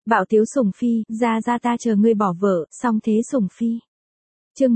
Bạo tiếu sủng phi, ra ta chờ ngươi bỏ vợ, xong thế sủng phi. Chương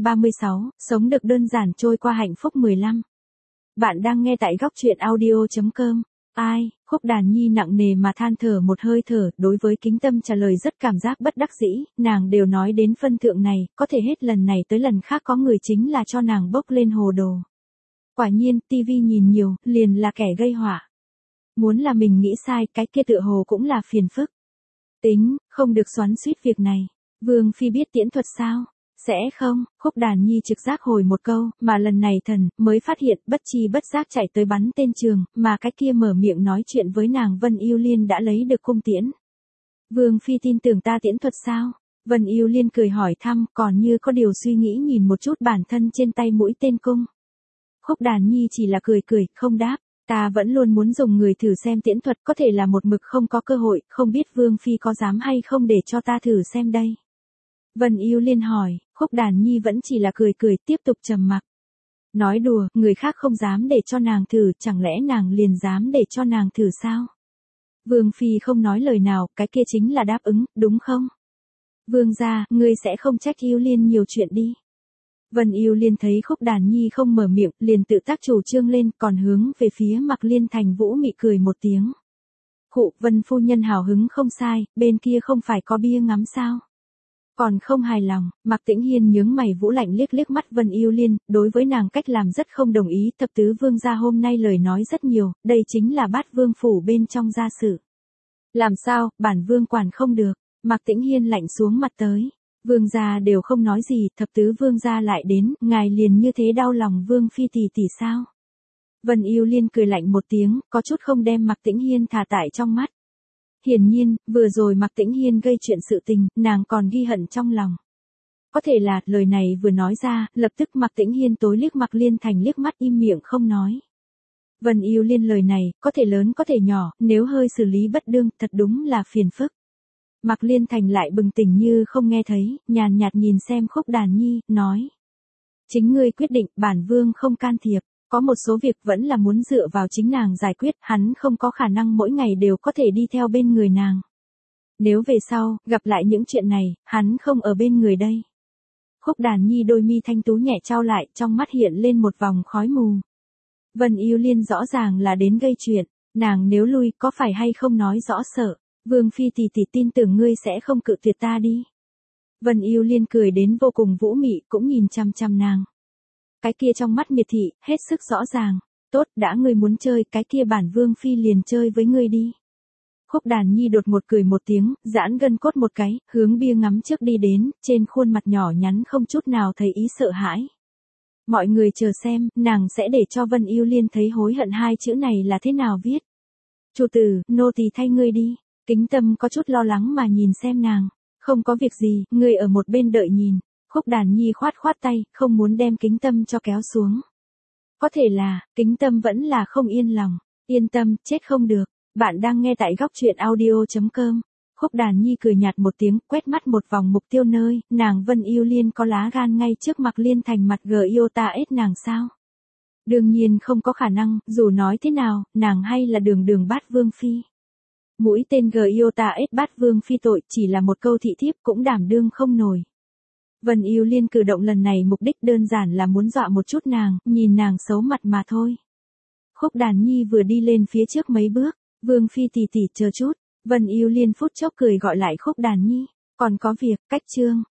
136, sống được đơn giản trôi qua hạnh phúc 15. Bạn đang nghe tại góc truyện audio.com. Ai, Khúc Đàn Nhi nặng nề mà than thở một hơi thở, đối với Kính Tâm trả lời rất cảm giác bất đắc dĩ, nàng đều nói đến phân thượng này, có thể hết lần này tới lần khác có người chính là cho nàng bốc lên hồ đồ. Quả nhiên, tivi nhìn nhiều, liền là kẻ gây họa. Muốn là mình nghĩ sai, cái kia tựa hồ cũng là phiền phức. Tính, không được xoắn xuýt việc này. Vương Phi biết tiễn thuật sao? Sẽ không, Khúc Đàn Nhi trực giác hồi một câu, mà lần này thần, mới phát hiện bất chi bất giác chạy tới bắn tên trường, mà cái kia mở miệng nói chuyện với nàng Vân Yêu Liên đã lấy được cung tiễn. Vương Phi tin tưởng ta tiễn thuật sao? Vân Yêu Liên cười hỏi thăm, còn như có điều suy nghĩ nhìn một chút bản thân trên tay mũi tên cung. Khúc Đàn Nhi chỉ là cười cười, không đáp. Ta vẫn luôn muốn dùng người thử xem tiễn thuật, có thể là một mực không có cơ hội, không biết Vương Phi có dám hay không để cho ta thử xem đây. Vân Yêu Liên hỏi, Khúc Đàn Nhi vẫn chỉ là cười cười, tiếp tục trầm mặc. Nói đùa, người khác không dám để cho nàng thử, chẳng lẽ nàng liền dám để cho nàng thử sao? Vương Phi không nói lời nào, cái kia chính là đáp ứng, đúng không? Vương gia, ngươi sẽ không trách Yêu Liên nhiều chuyện đi. Vân Yêu Liên thấy Khúc Đàn Nhi không mở miệng, liền tự tác chủ trương lên, còn hướng về phía Mạc Liên Thành Vũ mị cười một tiếng. Khụ, Vân phu nhân hào hứng không sai, bên kia không phải có bia ngắm sao? Còn không hài lòng, Mạc Tĩnh Hiên nhướng mày Vũ lạnh liếc liếc mắt Vân Yêu Liên, đối với nàng cách làm rất không đồng ý, thập tứ vương gia hôm nay lời nói rất nhiều, đây chính là Bát Vương phủ bên trong gia sự. Làm sao, bản vương quản không được, Mạc Tĩnh Hiên lạnh xuống mặt tới. Vương gia đều không nói gì, thập tứ vương gia lại đến, ngài liền như thế đau lòng Vương Phi tỷ tỷ sao? Vân Yêu Liên cười lạnh một tiếng, có chút không đem Mạc Tĩnh Hiên thả tại trong mắt. Hiển nhiên, vừa rồi Mạc Tĩnh Hiên gây chuyện sự tình, nàng còn ghi hận trong lòng. Có thể là, lời này vừa nói ra, lập tức Mạc Tĩnh Hiên tối liếc Mạc Liên Thành liếc mắt im miệng không nói. Vân Yêu Liên lời này, có thể lớn có thể nhỏ, nếu hơi xử lý bất đương, thật đúng là phiền phức. Mạc Liên Thành lại bừng tỉnh như không nghe thấy, nhàn nhạt nhìn xem Khúc Đàn Nhi, nói. Chính ngươi quyết định, bản vương không can thiệp, có một số việc vẫn là muốn dựa vào chính nàng giải quyết, hắn không có khả năng mỗi ngày đều có thể đi theo bên người nàng. Nếu về sau, gặp lại những chuyện này, hắn không ở bên người đây. Khúc Đàn Nhi đôi mi thanh tú nhẹ trao lại, trong mắt hiện lên một vòng khói mù. Vân Yêu Liên rõ ràng là đến gây chuyện, nàng nếu lui, có phải hay không nói rõ sợ. Vương Phi tỷ tỷ tin tưởng ngươi sẽ không cự tuyệt ta đi. Vân Yêu Liên cười đến vô cùng vũ mị, cũng nhìn chăm chăm nàng. Cái kia trong mắt miệt thị, hết sức rõ ràng. Tốt, đã ngươi muốn chơi, cái kia bản Vương Phi liền chơi với ngươi đi. Khúc Đàn Nhi đột một cười một tiếng, giãn gân cốt một cái, hướng bia ngắm trước đi đến, trên khuôn mặt nhỏ nhắn không chút nào thấy ý sợ hãi. Mọi người chờ xem, nàng sẽ để cho Vân Yêu Liên thấy hối hận hai chữ này là thế nào viết. Chủ tử, nô tỳ thay ngươi đi. Kính Tâm có chút lo lắng mà nhìn xem nàng. Không có việc gì, ngươi ở một bên đợi nhìn. Khúc Đàn Nhi khoát khoát tay, không muốn đem Kính Tâm cho kéo xuống. Có thể là, Kính Tâm vẫn là không yên lòng. Yên tâm, chết không được. Bạn đang nghe tại góc truyện audio.com. Khúc Đàn Nhi cười nhạt một tiếng, quét mắt một vòng mục tiêu nơi, nàng Vân Yêu Liên có lá gan ngay trước Mạc Liên Thành mặt ết nàng sao? Đương nhiên không có khả năng, dù nói thế nào, nàng hay là đường Bát Vương Phi. Mũi tên ết Bát Vương Phi tội chỉ là một câu thị thiếp cũng đảm đương không nổi. Vân Yêu Liên cử động lần này mục đích đơn giản là muốn dọa một chút nàng, nhìn nàng xấu mặt mà thôi. Khúc Đàn Nhi vừa đi lên phía trước mấy bước, Vương Phi tỷ tỷ chờ chút, Vân Yêu Liên phút chốc cười gọi lại Khúc Đàn Nhi, còn có việc, cách chương.